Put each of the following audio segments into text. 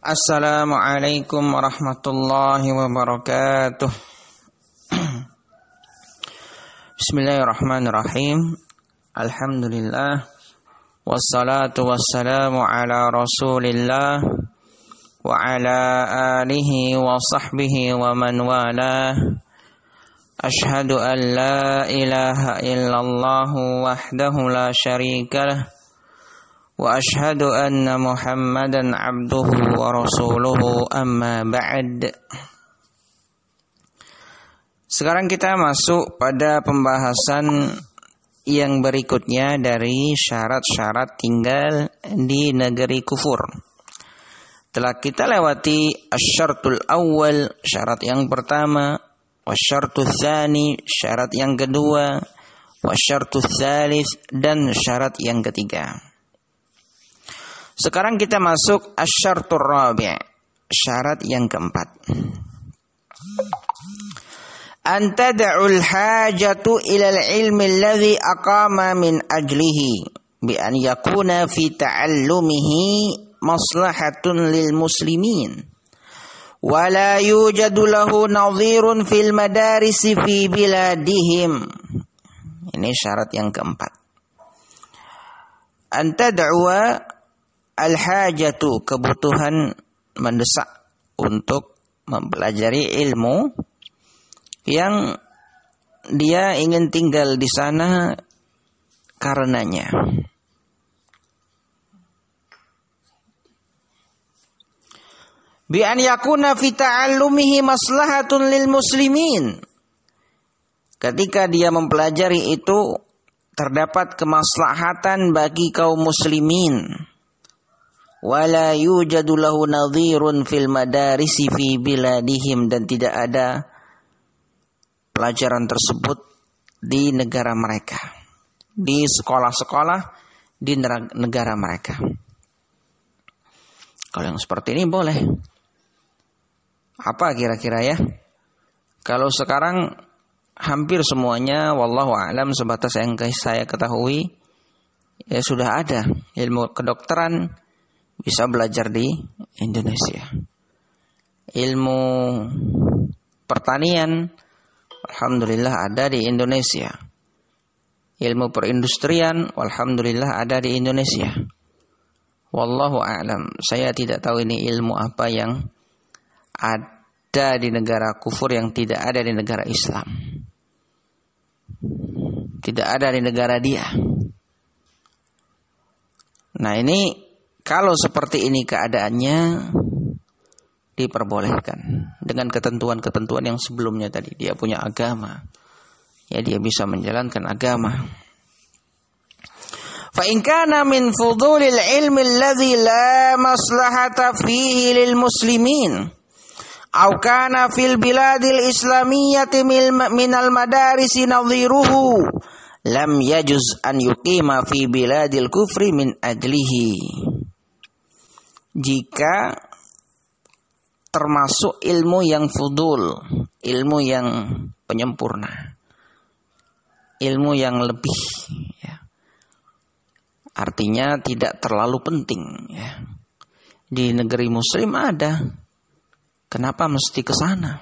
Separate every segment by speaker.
Speaker 1: Assalamualaikum warahmatullahi wabarakatuh. Bismillahirrahmanirrahim. Alhamdulillah. Wassalatu wassalamu ala rasulillah wa ala alihi wa sahbihi wa man walah. Ashhadu an la ilaha illallah wahdahu la syarika lah. Wa ashhadu anna Muhammadan abduhu wa rasuluhu amma ba'd. Sekarang kita masuk pada pembahasan yang berikutnya dari syarat-syarat tinggal di negeri kufur. Telah kita lewati asyartul awal, syarat yang pertama, wasyartul tsani, syarat yang kedua, wasyartul tsalits, dan syarat yang ketiga. Sekarang kita masuk asyartur rabi', syarat yang keempat. Antada'ul hajatu ilal ilmi alladhi aqama min ajlihi bi an yakuna fi ta'allumihi maslahatun lil muslimin wa la yujadu lahu nadhirun fil madarisi fi biladihim. Ini syarat yang keempat. Antada'u al-hajatu, kebutuhan mendesak untuk mempelajari ilmu yang dia ingin tinggal di sana karenanya. Bi an yakuna fi ta'allumihi maslahatun lil muslimin. Ketika dia mempelajari itu terdapat kemaslahatan bagi kaum muslimin. Wala yujadu lahu nadhirun fil madarisi fi biladihim, dan tidak ada pelajaran tersebut di negara mereka, di sekolah-sekolah di negara mereka. Kalau yang seperti ini boleh. Apa kira-kira ya? Kalau sekarang hampir semuanya wallahu a'lam, sebatas yang saya ketahui ya sudah ada ilmu kedokteran bisa belajar di Indonesia. Ilmu pertanian alhamdulillah ada di Indonesia. Ilmu perindustrian alhamdulillah ada di Indonesia. Wallahu a'lam. Saya tidak tahu ini ilmu apa yang ada di negara kufur yang tidak ada di negara Islam. Tidak ada di negara dia. Nah, ini kalau seperti ini keadaannya diperbolehkan dengan ketentuan-ketentuan yang sebelumnya tadi. Dia punya agama, ya dia bisa menjalankan agama. Fa in kana min fudulil ilmi alladhi la maslahata fihi lil muslimin aw kana fil biladil islamiyyati minal madarisi nadhiruhu lam yajuz an yuqima fi biladil kufri min ajlihi. Jika termasuk ilmu yang fudul, ilmu yang penyempurna, ilmu yang lebih, ya. Artinya tidak terlalu penting, ya. Di negeri muslim ada, kenapa mesti ke sana?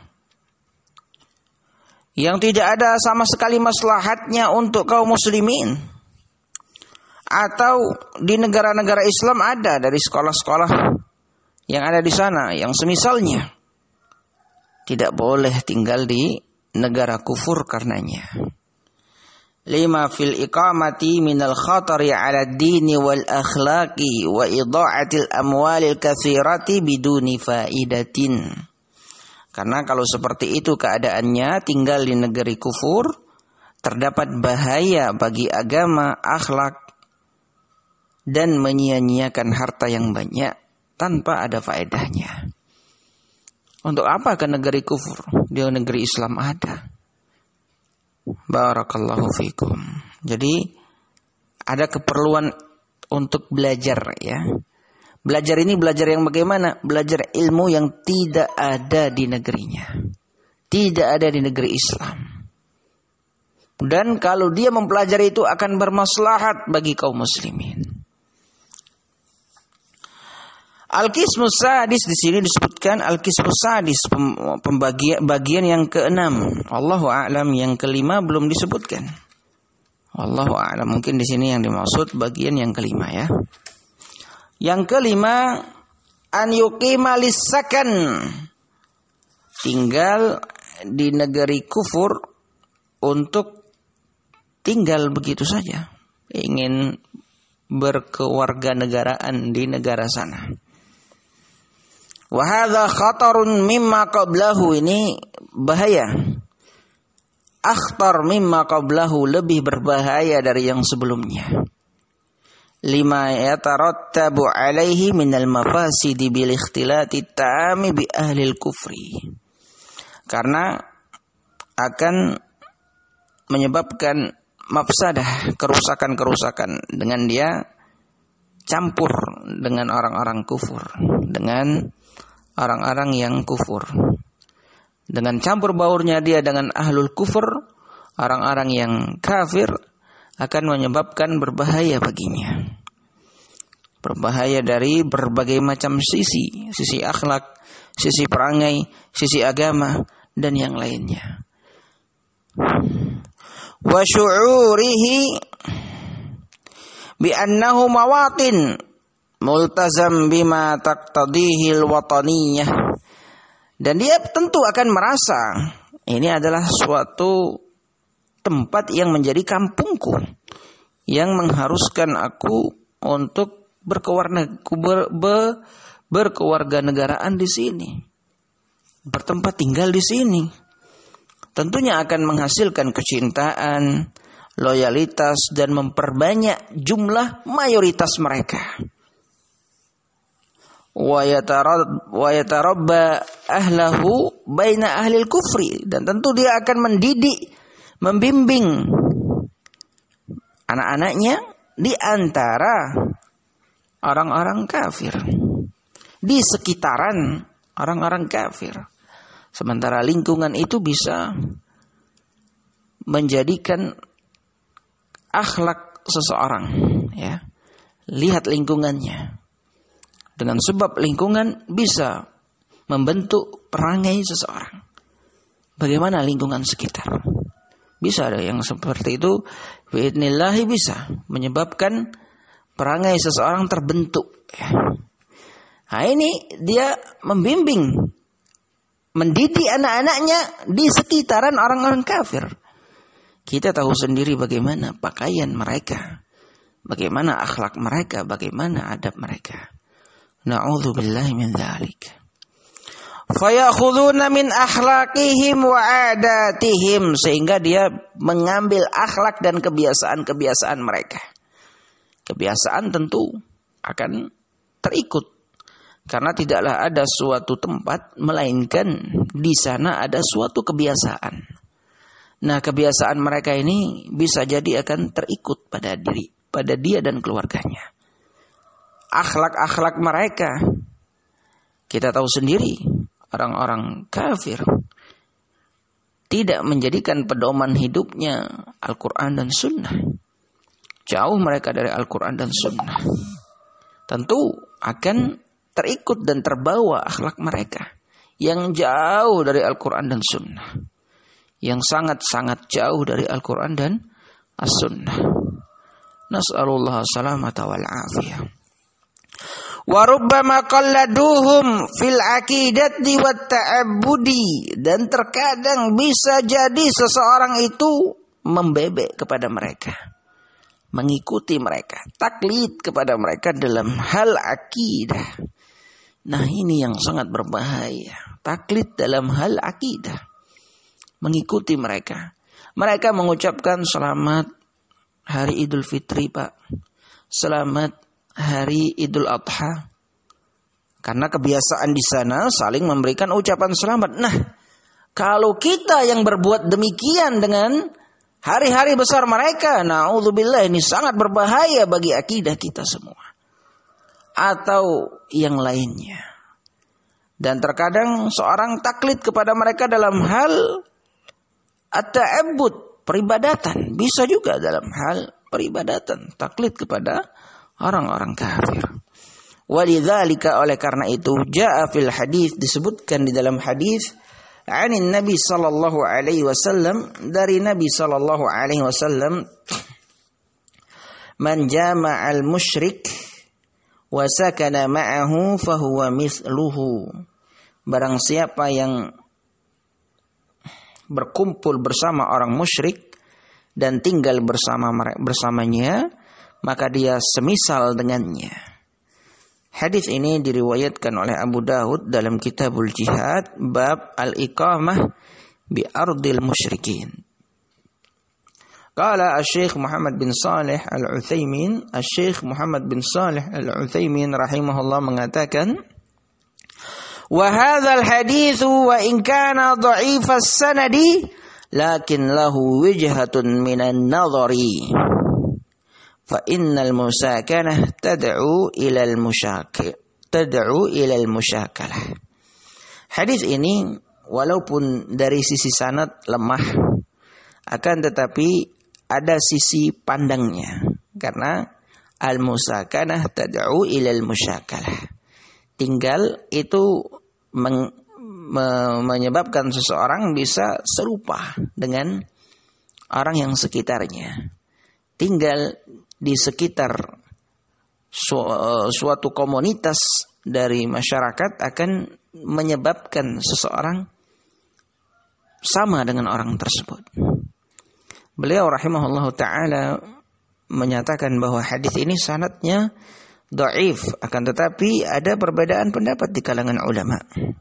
Speaker 1: Yang tidak ada sama sekali maslahatnya untuk kaum muslimin. Atau di negara-negara Islam ada dari sekolah-sekolah yang ada di sana, yang semisalnya. Tidak boleh tinggal di negara kufur karenanya. Lima fil iqamati minal khatari ala dini wal akhlaqi wa idha'atil amwalil katsirati biduni faidatin. Karena kalau seperti itu keadaannya, tinggal di negeri kufur, terdapat bahaya bagi agama, akhlak, dan menyia-nyiakan harta yang banyak tanpa ada faedahnya. Untuk apa ke negeri kufur? Di negeri Islam ada. Barakallahu fikum. Jadi ada keperluan untuk belajar, ya. Belajar ini belajar yang bagaimana? Belajar ilmu yang tidak ada di negerinya. Tidak ada di negeri Islam. Dan kalau dia mempelajari itu akan bermaslahat bagi kaum muslimin. Al-Qismus Sadis di sini disebutkan Al-Qismus Sadis, bagian yang keenam. Allahu a'lam, yang kelima belum disebutkan. Allahu a'lam, mungkin di sini yang dimaksud bagian yang kelima ya. Yang kelima, an yuqima lis-sakan, tinggal di negeri kufur untuk tinggal begitu saja, ingin berkewarganegaraan di negara sana. Wa hadza khatarun mimma qablahu, ini bahaya. Akhtar mimma qablahu, lebih berbahaya dari yang sebelumnya. Lima yatarattabu alaihi minal mafasidi bil ikhtilati ta'ami bi ahlil kufri. Karena akan menyebabkan mafsadah, kerusakan-kerusakan dengan dia campur dengan orang-orang kufur, dengan orang-orang yang kufur. Dengan campur baurnya dia dengan ahlul kufur, orang-orang yang kafir, akan menyebabkan berbahaya baginya. Berbahaya dari berbagai macam sisi akhlak, sisi perangai, sisi agama, dan yang lainnya. Wa syu'urihi bi annahu mawatin multazam bima taqtadihi al-wataniyah, dan dia tentu akan merasa ini adalah suatu tempat yang menjadi kampungku, yang mengharuskan aku untuk berkewarganegaraan di sini, bertempat tinggal di sini. Tentunya akan menghasilkan kecintaan, loyalitas, dan memperbanyak jumlah mayoritas mereka. Wa yatarabba ahlahu baina ahlil kufri, dan tentu dia akan mendidik, membimbing anak-anaknya di antara orang-orang kafir, di sekitaran orang-orang kafir. Sementara lingkungan itu bisa menjadikan akhlak seseorang, ya. Lihat lingkungannya. Dengan sebab lingkungan bisa membentuk perangai seseorang. Bagaimana lingkungan sekitar? Bisa ada yang seperti itu, biidznillah bisa menyebabkan perangai seseorang terbentuk. Nah, ini dia membimbing, mendidik anak-anaknya di sekitaran orang-orang kafir. Kita tahu sendiri bagaimana pakaian mereka, bagaimana akhlak mereka, bagaimana adab mereka. Na'udzubillahi min dzalik. Fayakhuduna min akhlaqihim wa adatihim, sehingga dia mengambil akhlak dan kebiasaan-kebiasaan mereka. Kebiasaan tentu akan terikut, karena tidaklah ada suatu tempat melainkan di sana ada suatu kebiasaan. Nah, kebiasaan mereka ini bisa jadi akan terikut pada dia dan keluarganya. Akhlak-akhlak mereka, kita tahu sendiri, orang-orang kafir tidak menjadikan pedoman hidupnya Al-Quran dan Sunnah. Jauh mereka dari Al-Quran dan Sunnah. Tentu akan terikut dan terbawa akhlak mereka yang jauh dari Al-Quran dan Sunnah, yang sangat-sangat jauh dari Al-Quran dan As-Sunnah. Nas'alullah salamata wal afiyah. Wa rubbama qalladuhum fil aqidati wat ta'abbudi, dan terkadang bisa jadi seseorang itu membebek kepada mereka, mengikuti mereka, taklid kepada mereka dalam hal akidah. Nah, ini yang sangat berbahaya, taklid dalam hal akidah, mengikuti mereka. Mereka mengucapkan selamat hari Idul Fitri, Pak, selamat hari Idul Adha, karena kebiasaan di sana saling memberikan ucapan selamat. Nah, kalau kita yang berbuat demikian dengan hari-hari besar mereka, na'udzubillah, ini sangat berbahaya bagi akidah kita semua atau yang lainnya. Dan terkadang seorang taklid kepada mereka dalam hal at-ta'abbud, peribadatan, bisa juga dalam hal peribadatan taklid kepada orang-orang kafir. Walidzalika, oleh karena itu, jaa fil hadis, disebutkan di dalam hadis, anin Nabi sallallahu alaihi wasallam, dari Nabi sallallahu alaihi wasallam, man jama'al musyrik wa sakana ma'ahu fahuwa mithluhu. Barang siapa yang berkumpul bersama orang musyrik dan tinggal bersamanya, maka dia semisal dengannya. Hadis ini diriwayatkan oleh Abu Dawud dalam Kitabul Jihad, bab al-iqamah bi ardil musyrikin. Qala Asy-Syaikh Muhammad bin Shalih Al-Utsaimin, Asy-Syaikh Muhammad bin Shalih Al-Utsaimin rahimahullah mengatakan, wa hadzal haditsu wa in kana dha'ifas sanadi lakin lahu wijhatun minan nadhari fa innal musakanah tad'u ila al-musyakalah. Hadis ini walaupun dari sisi sanad lemah, akan tetapi ada sisi pandangnya, karena al-musakanah tad'u ila al-musyakalah. Tinggal itu menyebabkan seseorang bisa serupa dengan orang yang sekitarnya. Tinggal di sekitar suatu komunitas dari masyarakat akan menyebabkan seseorang sama dengan orang tersebut. Beliau rahimahullahu ta'ala menyatakan bahwa hadis ini sanadnya dhaif, akan tetapi ada perbedaan pendapat di kalangan ulama.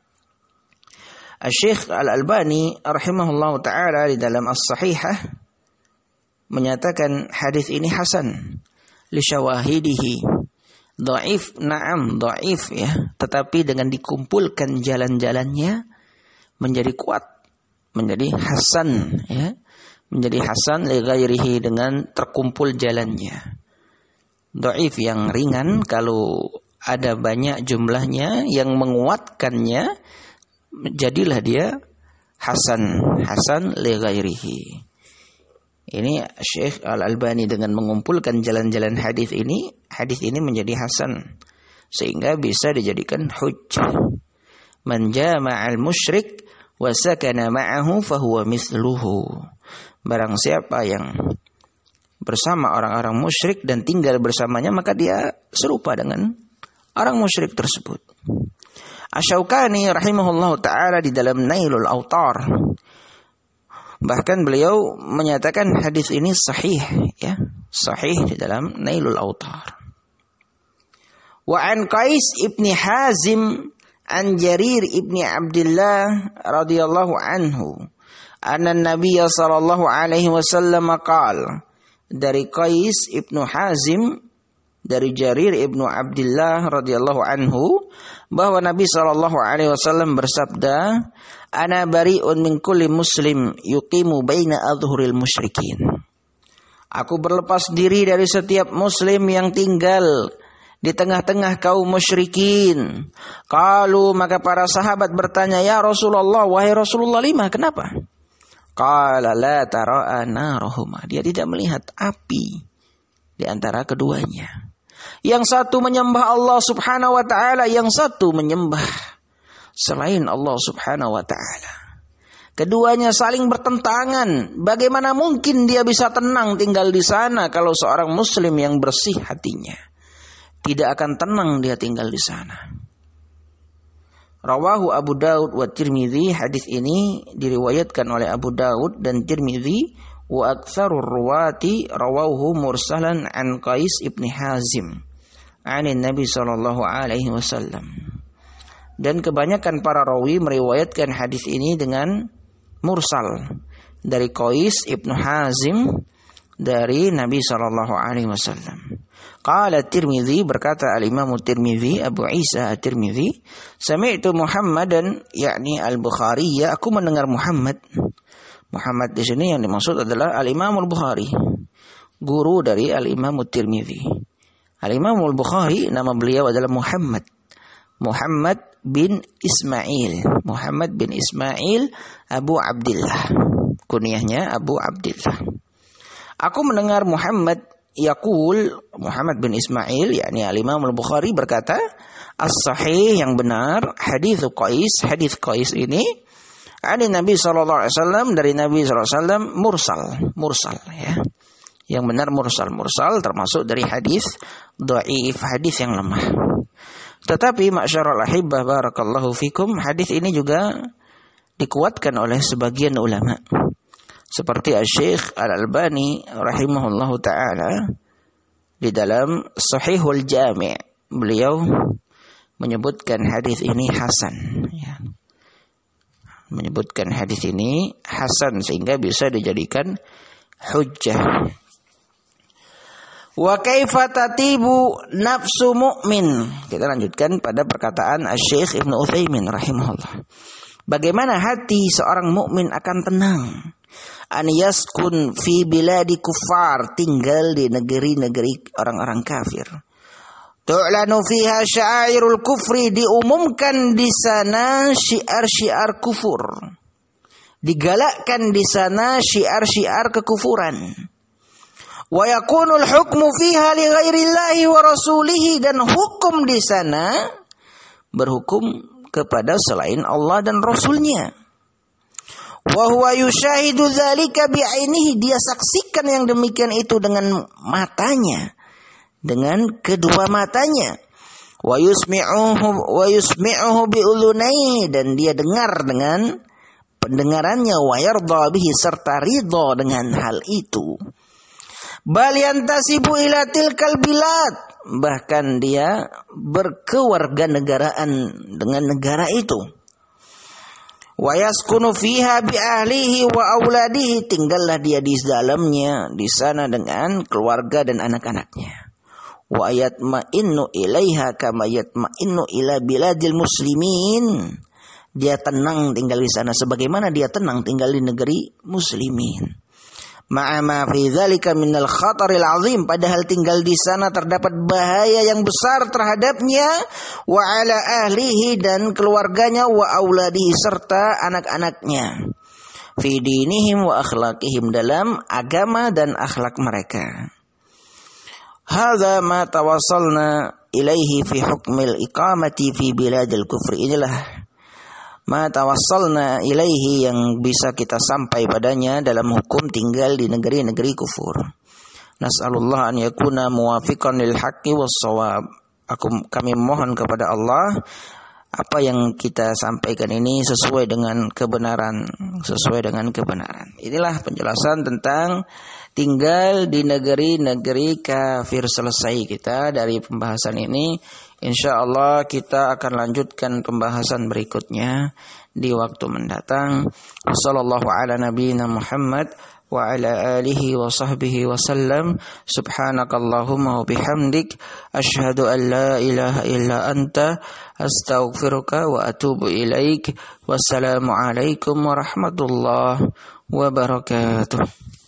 Speaker 1: Asy-Syaikh Al-Albani rahimahullahu ta'ala di dalam As-Sahihah menyatakan hadis ini hasan li syawahidihi. Dhaif, na'am, dhaif ya, tetapi dengan dikumpulkan jalan-jalannya menjadi kuat, menjadi hasan ya, menjadi hasan li ghairihi, dengan terkumpul jalannya. Dhaif yang ringan kalau ada banyak jumlahnya yang menguatkannya, jadilah dia hasan li ghairihi. Ini Syekh Al-Albani dengan mengumpulkan jalan-jalan hadis ini menjadi hasan sehingga bisa dijadikan hujjah. Man jama'al musyrik wa sakana ma'ahu fahuwa mithluhu. Barang siapa yang bersama orang-orang musyrik dan tinggal bersamanya, maka dia serupa dengan orang musyrik tersebut. Asy-Syaukani rahimahullahu ta'ala di dalam Nailul Awtar, bahkan beliau menyatakan hadis ini sahih ya, sahih di dalam Nailul Awtar. Wa an Qais ibni Hazim an Jarir ibni Abdullah radhiyallahu anhu anna Nabiy sallallahu alaihi wasallam qala, dari Qais ibnu Hazim dari Jarir ibnu Abdullah radhiyallahu anhu bahwa Nabi sallallahu alaihi wasallam bersabda, ana bari'un min kulli muslim yuqimu baina adhhuril musyrikin. Aku berlepas diri dari setiap muslim yang tinggal di tengah-tengah kaum musyrikin. Qalu, maka para sahabat bertanya, ya Rasulullah, wahai Rasulullah, lima, kenapa? Qala la tara'a narahuma, dia tidak melihat api di antara keduanya. Yang satu menyembah Allah subhanahu wa ta'ala, yang satu menyembah selain Allah subhanahu wa ta'ala. Keduanya saling bertentangan. Bagaimana mungkin dia bisa tenang tinggal di sana kalau seorang muslim yang bersih hatinya? Tidak akan tenang dia tinggal di sana. Rawahu Abu Dawud wa Tirmidzi, hadis ini diriwayatkan oleh Abu Dawud dan Tirmidzi. Wa aktsarur ruwati rawahu mursalan an Qais ibn Hazim anin Nabi sallallahu alaihi wasallam. Dan kebanyakan para rawi meriwayatkan hadis ini dengan mursal dari Qais ibn Hazim dari Nabi sallallahu alaihi wasallam. Qala Tirmidzi, berkata al-Imam Tirmidzi, Abu Isa At-Tirmidzi, sami'tu Muhammadan yakni al-Bukhari, ya, aku mendengar Muhammad. Muhammad di sini yang dimaksud adalah al-Imam al-Bukhari, guru dari al-Imam Tirmidzi. Al-Imam al-Bukhari nama beliau adalah Muhammad bin Ismail. Muhammad bin Ismail Abu Abdullah, kunyahnya Abu Abdullah. Aku mendengar Muhammad yaqul Muhammad bin Ismail yakni Al-Imam Al-Bukhari berkata, as-sahih yang benar hadis Qais ini ada Nabi sallallahu alaihi wasallam dari Nabi sallallahu alaihi wasallam mursal ya. Yang benar mursal termasuk dari hadis dhaif, hadis yang lemah. Tetapi ma'syarul ahibbah barakallahu fikum, hadis ini juga dikuatkan oleh sebagian ulama. Seperti Asy-Syaikh Al-Albani rahimahullahu taala di dalam Shahihul Jami', beliau menyebutkan hadis ini hasan ya. Menyebutkan hadis ini hasan sehingga bisa dijadikan hujjah. Wa kaifa tatibu nafsu mu'min. Kita lanjutkan pada perkataan Asy-Syaikh Ibnu Utsaimin rahimahullah. Bagaimana hati seorang mukmin akan tenang? An yaskun fi biladi kuffar, tinggal di negeri-negeri orang-orang kafir. Tu'lanu fiha sya'airul kufri, diumumkan di sana syiar-syiar kufur. Digalakkan di sana syiar-syiar kekufuran. Wa yakunul hukmu fiha li ghairillahi wa rasulihi, dan hukum di sana berhukum kepada selain Allah dan Rasulnya. Wa huwa yushahidu dzalika bi'ainihi, dia saksikan yang demikian itu dengan matanya, dengan kedua matanya. Wa yusmi'uhu bi'ulunaihi, dan dia dengar dengan pendengarannya. Wa yardha bihi, serta ridha dengan hal itu. Bal yantasibu ila tilkal bilad, bahkan dia berkewarganegaraan dengan negara itu. Wa yaskunu fiha bi ahlihi wa auladihi, tinggallah dia di dalamnya di sana dengan keluarga dan anak-anaknya. Wa yatma'innu ilaiha kama yatma'innu ila biladil muslimin, dia tenang tinggal di sana sebagaimana dia tenang tinggal di negeri muslimin. Ma'ama fi dzalika minal khataril azim, padahal tinggal di sana terdapat bahaya yang besar terhadapnya, wa ala ahlihi, dan keluarganya, wa auladihi, serta anak-anaknya, fi dinihim wa akhlaqihim, dalam agama dan akhlak mereka. Hadza ma tawassalna ilaihi fi hukmil iqamati fi biladil kufri, inilah ma tawassalna ilaihi, yang bisa kita sampai padanya dalam hukum tinggal di negeri-negeri kufur. Nas'alullah an yakuna muwafiqan lil haqqi was shawab. Kami mohon kepada Allah apa yang kita sampaikan ini sesuai dengan kebenaran, Inilah penjelasan tentang tinggal di negeri-negeri kafir. Selesai kita dari pembahasan ini. InsyaAllah kita akan lanjutkan pembahasan berikutnya di waktu mendatang. Wassallallahu ala nabiyyina Muhammad wa ala alihi wa sahbihi wa sallam. Subhanakallahumma wa bihamdik, asyhadu an la ilaha illa anta, astaghfiruka wa atubu ilaik. Wassalamu alaikum warahmatullahi wabarakatuh.